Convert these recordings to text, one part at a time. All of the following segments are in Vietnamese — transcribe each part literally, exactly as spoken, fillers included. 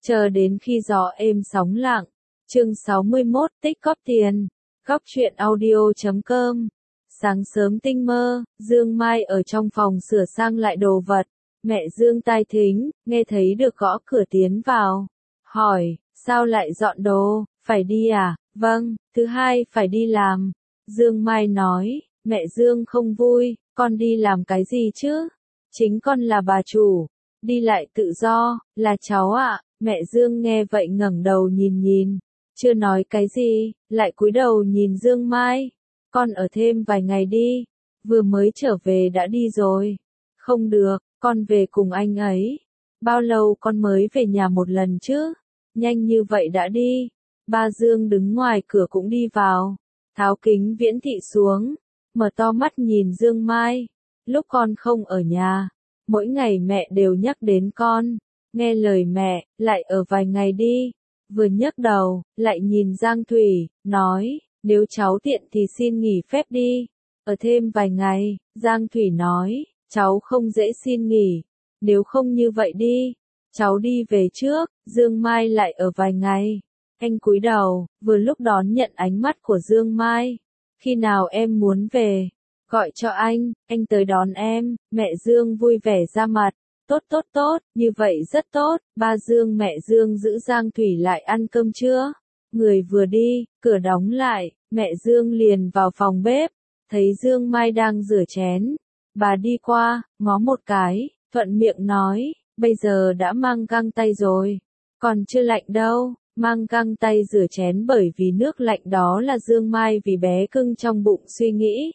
Chờ đến khi gió êm sóng lặng. Chương sáu mươi mốt, tích góp tiền. Góc truyện audio chấm com. Sáng sớm tinh mơ, Dương Mai ở trong phòng sửa sang lại đồ vật. Mẹ Dương tai thính, nghe thấy được gõ cửa tiến vào. Hỏi, sao lại dọn đồ, phải đi à? Vâng, thứ hai phải đi làm. Dương Mai nói, mẹ Dương không vui, con đi làm cái gì chứ? Chính con là bà chủ, đi lại tự do, là cháu ạ. Mẹ Dương nghe vậy ngẩng đầu nhìn nhìn, chưa nói cái gì, lại cúi đầu nhìn Dương Mai. Con ở thêm vài ngày đi, vừa mới trở về đã đi rồi. Không được, con về cùng anh ấy. Bao lâu con mới về nhà một lần chứ? Nhanh như vậy đã đi. Ba Dương đứng ngoài cửa cũng đi vào, tháo kính viễn thị xuống, mở to mắt nhìn Dương Mai. Lúc con không ở nhà, mỗi ngày mẹ đều nhắc đến con. Nghe lời mẹ, lại ở vài ngày đi. Vừa nhấc đầu, lại nhìn Giang Thủy, nói, nếu cháu tiện thì xin nghỉ phép đi. Ở thêm vài ngày, Giang Thủy nói, cháu không dễ xin nghỉ. Nếu không như vậy đi, cháu đi về trước, Dương Mai lại ở vài ngày. Anh cúi đầu, vừa lúc đón nhận ánh mắt của Dương Mai. Khi nào em muốn về, gọi cho anh, anh tới đón em. Mẹ Dương vui vẻ ra mặt. Tốt tốt tốt, như vậy rất tốt. Ba Dương mẹ Dương giữ Giang Thủy lại ăn cơm trưa. Người vừa đi, cửa đóng lại, mẹ Dương liền vào phòng bếp, thấy Dương Mai đang rửa chén. Bà đi qua, ngó một cái, thuận miệng nói, bây giờ đã mang găng tay rồi, còn chưa lạnh đâu. Mang găng tay rửa chén bởi vì nước lạnh đó là Dương Mai vì bé cưng trong bụng suy nghĩ.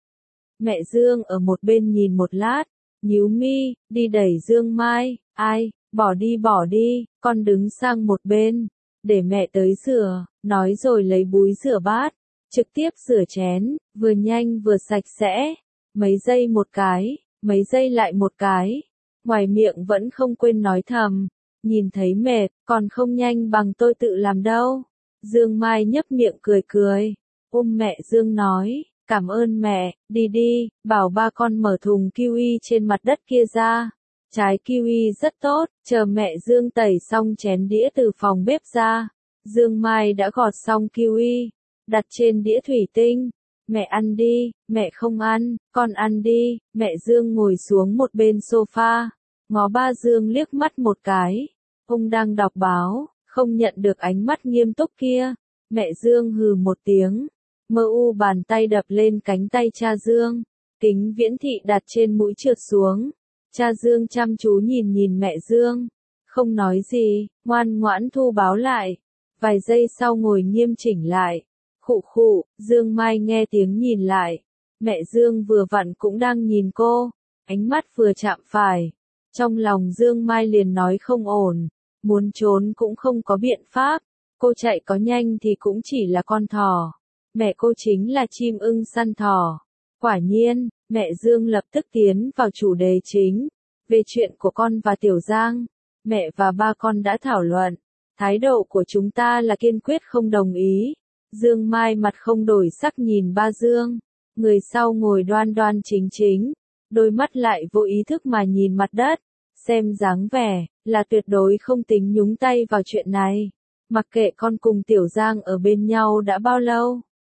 Mẹ Dương ở một bên nhìn một lát, nhíu mi, đi đẩy Dương Mai, ai, bỏ đi bỏ đi, con đứng sang một bên, để mẹ tới rửa, nói rồi lấy búi rửa bát, trực tiếp rửa chén, vừa nhanh vừa sạch sẽ, mấy giây một cái, mấy giây lại một cái, ngoài miệng vẫn không quên nói thầm, nhìn thấy mệt, còn không nhanh bằng tôi tự làm đâu. Dương Mai nhấp miệng cười cười, ôm mẹ Dương nói, cảm ơn mẹ, đi đi, bảo ba con mở thùng kiwi trên mặt đất kia ra. Trái kiwi rất tốt, chờ mẹ Dương tẩy xong chén đĩa từ phòng bếp ra. Dương Mai đã gọt xong kiwi, đặt trên đĩa thủy tinh. Mẹ ăn đi, mẹ không ăn, con ăn đi. Mẹ Dương ngồi xuống một bên sofa, ngó ba Dương liếc mắt một cái. Ông đang đọc báo, không nhận được ánh mắt nghiêm túc kia. Mẹ Dương hừ một tiếng, mơ u bàn tay đập lên cánh tay cha Dương. Kính viễn thị đặt trên mũi trượt xuống. Cha Dương chăm chú nhìn nhìn mẹ Dương, không nói gì, ngoan ngoãn thu báo lại. Vài giây sau ngồi nghiêm chỉnh lại. Khụ khụ, Dương Mai nghe tiếng nhìn lại. Mẹ Dương vừa vặn cũng đang nhìn cô, ánh mắt vừa chạm phải. Trong lòng Dương Mai liền nói không ổn, muốn trốn cũng không có biện pháp. Cô chạy có nhanh thì cũng chỉ là con thỏ. Mẹ cô chính là chim ưng săn thỏ. Quả nhiên, mẹ Dương lập tức tiến vào chủ đề chính. Về chuyện của con và Tiểu Giang, mẹ và ba con đã thảo luận. Thái độ của chúng ta là kiên quyết không đồng ý. Dương Mai mặt không đổi sắc nhìn ba Dương. Người sau ngồi đoan đoan chính chính, đôi mắt lại vô ý thức mà nhìn mặt đất. Xem dáng vẻ, là tuyệt đối không tính nhúng tay vào chuyện này. Mặc kệ con cùng Tiểu Giang ở bên nhau đã bao lâu.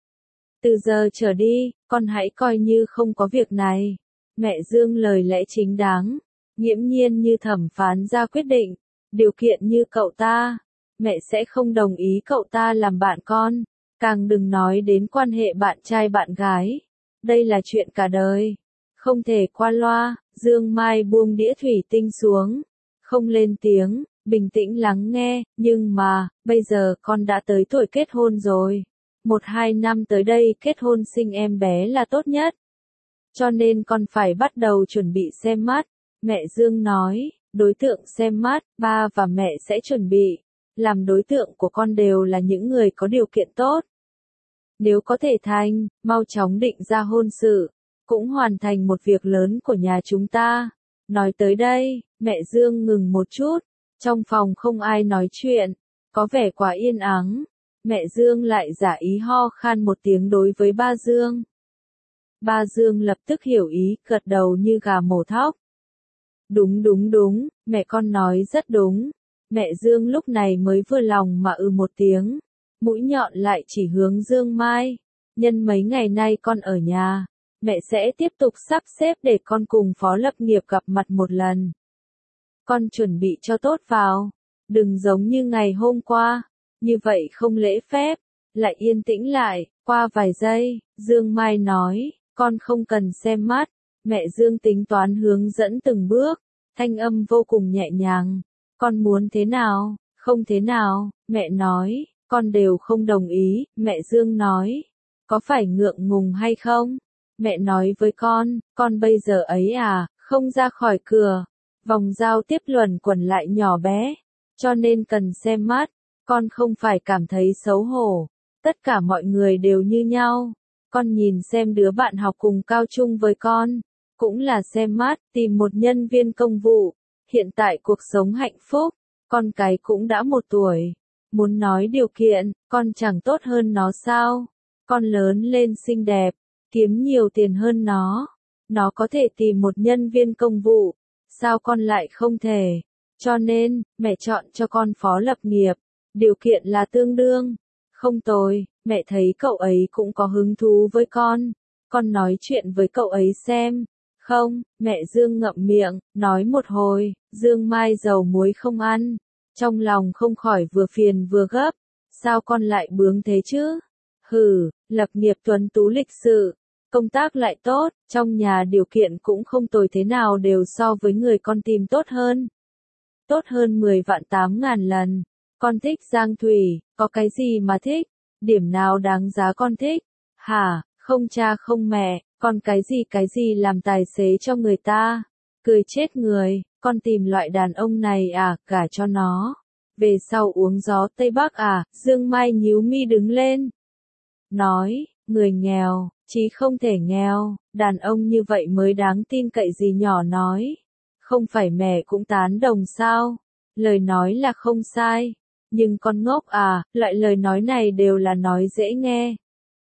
Từ giờ trở đi, con hãy coi như không có việc này. Mẹ Dương lời lẽ chính đáng, nghiễm nhiên như thẩm phán ra quyết định. Điều kiện như cậu ta, mẹ sẽ không đồng ý cậu ta làm bạn con. Càng đừng nói đến quan hệ bạn trai bạn gái. Đây là chuyện cả đời, không thể qua loa. Dương Mai buông đĩa thủy tinh xuống, không lên tiếng, bình tĩnh lắng nghe. Nhưng mà, bây giờ con đã tới tuổi kết hôn rồi. Một hai năm tới đây kết hôn sinh em bé là tốt nhất. Cho nên con phải bắt đầu chuẩn bị xem mắt. Mẹ Dương nói, đối tượng xem mắt, ba và mẹ sẽ chuẩn bị. Làm đối tượng của con đều là những người có điều kiện tốt. Nếu có thể thành, mau chóng định ra hôn sự. Cũng hoàn thành một việc lớn của nhà chúng ta. Nói tới đây, mẹ Dương ngừng một chút. Trong phòng không ai nói chuyện, có vẻ quá yên ắng. Mẹ Dương lại giả ý ho khan một tiếng đối với ba Dương. Ba Dương lập tức hiểu ý, gật đầu như gà mổ thóc. Đúng đúng đúng, mẹ con nói rất đúng. Mẹ Dương lúc này mới vừa lòng mà ừ một tiếng, mũi nhọn lại chỉ hướng Dương Mai. Nhân mấy ngày nay con ở nhà, mẹ sẽ tiếp tục sắp xếp để con cùng Phó Lập Nghiệp gặp mặt một lần. Con chuẩn bị cho tốt vào, đừng giống như ngày hôm qua, như vậy không lễ phép. Lại yên tĩnh lại, qua vài giây, Dương Mai nói, con không cần xem mắt. Mẹ Dương tính toán hướng dẫn từng bước, thanh âm vô cùng nhẹ nhàng. Con muốn thế nào, không thế nào, mẹ nói, con đều không đồng ý. Mẹ Dương nói, có phải ngượng ngùng hay không? Mẹ nói với con, con bây giờ ấy à, không ra khỏi cửa. Vòng giao tiếp luẩn quẩn lại nhỏ bé, cho nên cần xem mắt. Con không phải cảm thấy xấu hổ. Tất cả mọi người đều như nhau. Con nhìn xem đứa bạn học cùng cao trung với con, cũng là xem mắt, tìm một nhân viên công vụ. Hiện tại cuộc sống hạnh phúc, con cái cũng đã một tuổi. Muốn nói điều kiện, con chẳng tốt hơn nó sao? Con lớn lên xinh đẹp, kiếm nhiều tiền hơn nó. Nó có thể tìm một nhân viên công vụ, sao con lại không thể? Cho nên, mẹ chọn cho con Phó Lập Nghiệp. Điều kiện là tương đương. Không tồi, mẹ thấy cậu ấy cũng có hứng thú với con. Con nói chuyện với cậu ấy xem. Không, mẹ Dương ngậm miệng, nói một hồi, Dương Mai dầu muối không ăn. Trong lòng không khỏi vừa phiền vừa gấp. Sao con lại bướng thế chứ? Hừ, Lập Nghiệp tuấn tú lịch sự, công tác lại tốt, trong nhà điều kiện cũng không tồi thế nào đều so với người con tìm tốt hơn. Tốt hơn mười vạn tám ngàn lần. Con thích Giang Thủy, có cái gì mà thích? Điểm nào đáng giá con thích? Hả, không cha không mẹ, con cái gì cái gì làm tài xế cho người ta? Cười chết người, con tìm loại đàn ông này à, cả cho nó. Về sau uống gió Tây Bắc à, Dương Mai nhíu mi đứng lên. Nói, người nghèo, chí không thể nghèo, đàn ông như vậy mới đáng tin cậy gì nhỏ nói. Không phải mẹ cũng tán đồng sao? Lời nói là không sai. Nhưng con ngốc à, loại lời nói này đều là nói dễ nghe.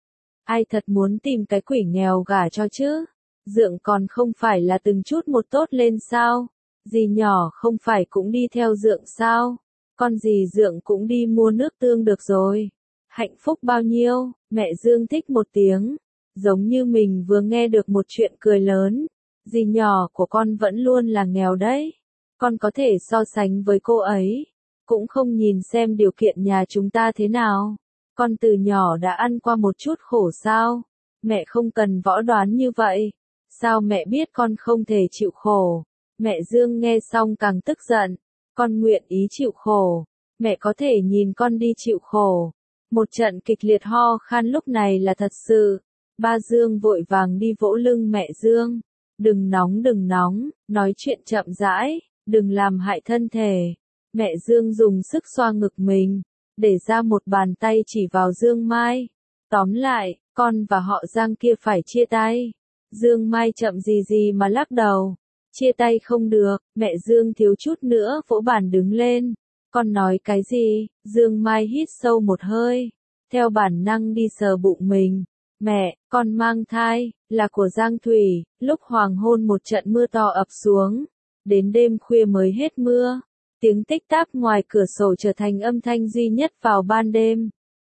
Ai thật muốn tìm cái quỷ nghèo gả cho chứ? Dượng còn không phải là từng chút một tốt lên sao? Dì nhỏ không phải cũng đi theo dượng sao? Con dì dượng cũng đi mua nước tương được rồi. Hạnh phúc bao nhiêu? Mẹ Dương thích một tiếng. Giống như mình vừa nghe được một chuyện cười lớn. Dì nhỏ của con vẫn luôn là nghèo đấy. Con có thể so sánh với cô ấy. Cũng không nhìn xem điều kiện nhà chúng ta thế nào. Con từ nhỏ đã ăn qua một chút khổ sao? Mẹ không cần võ đoán như vậy. Sao mẹ biết con không thể chịu khổ? Mẹ Dương nghe xong càng tức giận. Con nguyện ý chịu khổ. Mẹ có thể nhìn con đi chịu khổ. Một trận kịch liệt ho khan lúc này là thật sự. Ba Dương vội vàng đi vỗ lưng mẹ Dương. Đừng nóng đừng nóng, nói chuyện chậm rãi, đừng làm hại thân thể. Mẹ Dương dùng sức xoa ngực mình, để ra một bàn tay chỉ vào Dương Mai. Tóm lại, con và họ Giang kia phải chia tay. Dương Mai chậm gì gì mà lắc đầu. Chia tay không được, mẹ Dương thiếu chút nữa vỗ bàn đứng lên. Con nói cái gì? Dương Mai hít sâu một hơi, theo bản năng đi sờ bụng mình. Mẹ, con mang thai, là của Giang Thủy. Lúc hoàng hôn một trận mưa to ập xuống, đến đêm khuya mới hết mưa. Tiếng tích tắc ngoài cửa sổ trở thành âm thanh duy nhất vào ban đêm.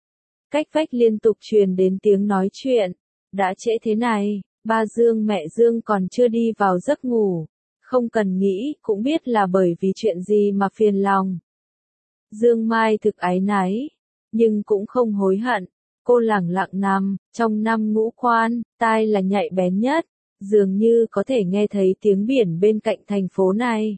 Cách vách liên tục truyền đến tiếng nói chuyện. Đã trễ thế này, ba Dương mẹ Dương còn chưa đi vào giấc ngủ. Không cần nghĩ, cũng biết là bởi vì chuyện gì mà phiền lòng. Dương Mai thực áy náy, nhưng cũng không hối hận. Cô lẳng lặng nằm, trong năm ngũ quan, tai là nhạy bén nhất, dường như có thể nghe thấy tiếng biển bên cạnh thành phố này.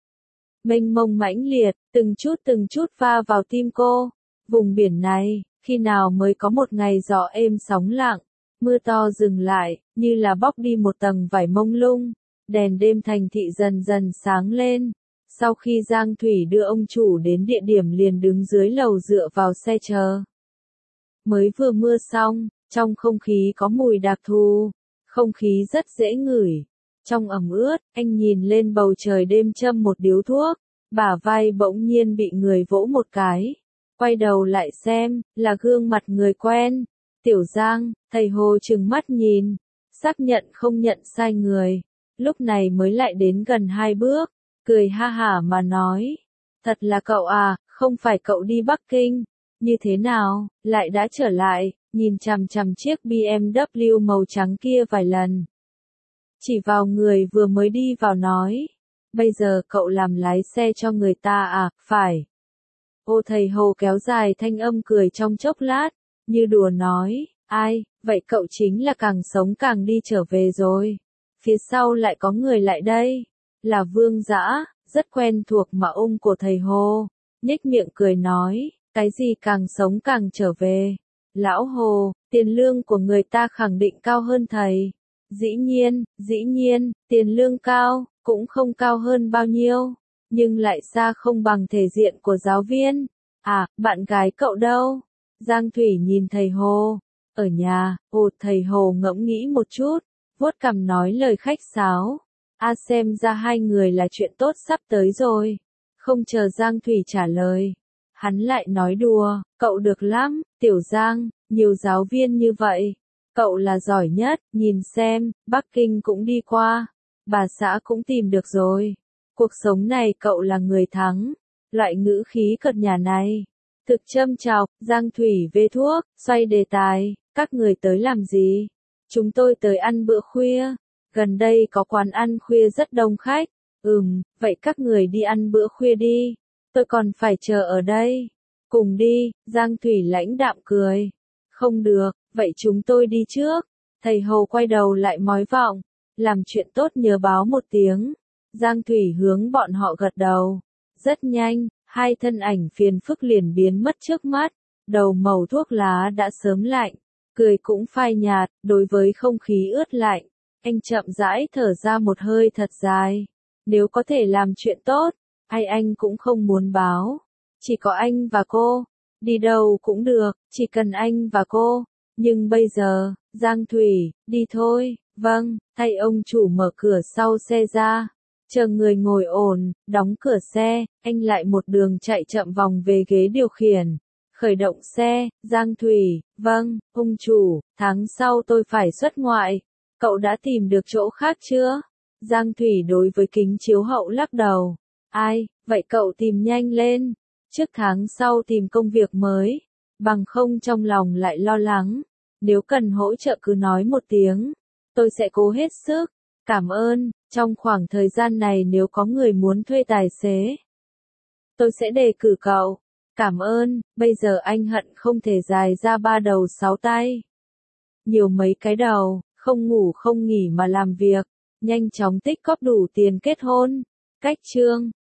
Mênh mông mãnh liệt, từng chút từng chút va vào tim cô. Vùng biển này, khi nào mới có một ngày gió êm sóng lặng, mưa to dừng lại, như là bóc đi một tầng vải mông lung. Đèn đêm thành thị dần dần sáng lên. Sau khi Giang Thủy đưa ông chủ đến địa điểm liền đứng dưới lầu dựa vào xe chờ. Mới vừa mưa xong, trong không khí có mùi đặc thù, không khí rất dễ ngửi. Trong ẩm ướt, anh nhìn lên bầu trời đêm châm một điếu thuốc, bả vai bỗng nhiên bị người vỗ một cái. Quay đầu lại xem, là gương mặt người quen. Tiểu Giang, thầy Hồ trừng mắt nhìn, xác nhận không nhận sai người. Lúc này mới lại đến gần hai bước, cười ha hả mà nói. Thật là cậu à, không phải cậu đi Bắc Kinh. Như thế nào, lại đã trở lại, nhìn chằm chằm chiếc bê em vê màu trắng kia vài lần. Chỉ vào người vừa mới đi vào nói. Bây giờ cậu làm lái xe cho người ta à, phải. Ô thầy Hồ kéo dài thanh âm cười trong chốc lát, như đùa nói, ai, vậy cậu chính là càng sống càng đi trở về rồi. Phía sau lại có người lại đây, là Vương Dã, rất quen thuộc mà ung của thầy Hồ, nhếch miệng cười nói, cái gì càng sống càng trở về. Lão Hồ, tiền lương của người ta khẳng định cao hơn thầy. Dĩ nhiên, dĩ nhiên, tiền lương cao, cũng không cao hơn bao nhiêu, nhưng lại xa không bằng thể diện của giáo viên. À, bạn gái cậu đâu? Giang Thủy nhìn thầy Hồ. Ở nhà, ồ thầy Hồ ngẫm nghĩ một chút, vuốt cằm nói lời khách sáo. A xem ra hai người là chuyện tốt sắp tới rồi. Không chờ Giang Thủy trả lời. Hắn lại nói đùa, cậu được lắm, Tiểu Giang, nhiều giáo viên như vậy. Cậu là giỏi nhất, nhìn xem, Bắc Kinh cũng đi qua. Bà xã cũng tìm được rồi. Cuộc sống này cậu là người thắng. Loại ngữ khí cợt nhả này. Thực châm chọc, Giang Thủy vê thuốc, xoay đề tài, các người tới làm gì? Chúng tôi tới ăn bữa khuya. Gần đây có quán ăn khuya rất đông khách. Ừm, vậy các người đi ăn bữa khuya đi. Tôi còn phải chờ ở đây. Cùng đi, Giang Thủy lãnh đạm cười. Không được, vậy chúng tôi đi trước. Thầy Hồ quay đầu lại mói vọng. Làm chuyện tốt nhớ báo một tiếng. Giang Thủy hướng bọn họ gật đầu. Rất nhanh, hai thân ảnh phiền phức liền biến mất trước mắt. Đầu màu thuốc lá đã sớm lạnh. Cười cũng phai nhạt, đối với không khí ướt lạnh. Anh chậm rãi thở ra một hơi thật dài. Nếu có thể làm chuyện tốt, ai anh cũng không muốn báo. Chỉ có anh và cô. Đi đâu cũng được, chỉ cần anh và cô. Nhưng bây giờ, Giang Thủy, đi thôi. Vâng, thay ông chủ mở cửa sau xe ra. Chờ người ngồi ổn, đóng cửa xe, anh lại một đường chạy chậm vòng về ghế điều khiển. Khởi động xe, Giang Thủy, vâng, ông chủ, tháng sau tôi phải xuất ngoại. Cậu đã tìm được chỗ khác chưa? Giang Thủy đối với kính chiếu hậu lắc đầu. Ai, vậy cậu tìm nhanh lên. Trước tháng sau tìm công việc mới. Bằng không trong lòng lại lo lắng. Nếu cần hỗ trợ cứ nói một tiếng. Tôi sẽ cố hết sức. Cảm ơn, trong khoảng thời gian này nếu có người muốn thuê tài xế, tôi sẽ đề cử cậu. Cảm ơn, bây giờ anh hận không thể dài ra ba đầu sáu tay. Nhiều mấy cái đầu, không ngủ không nghỉ mà làm việc, nhanh chóng tích cóp đủ tiền kết hôn. Cách chương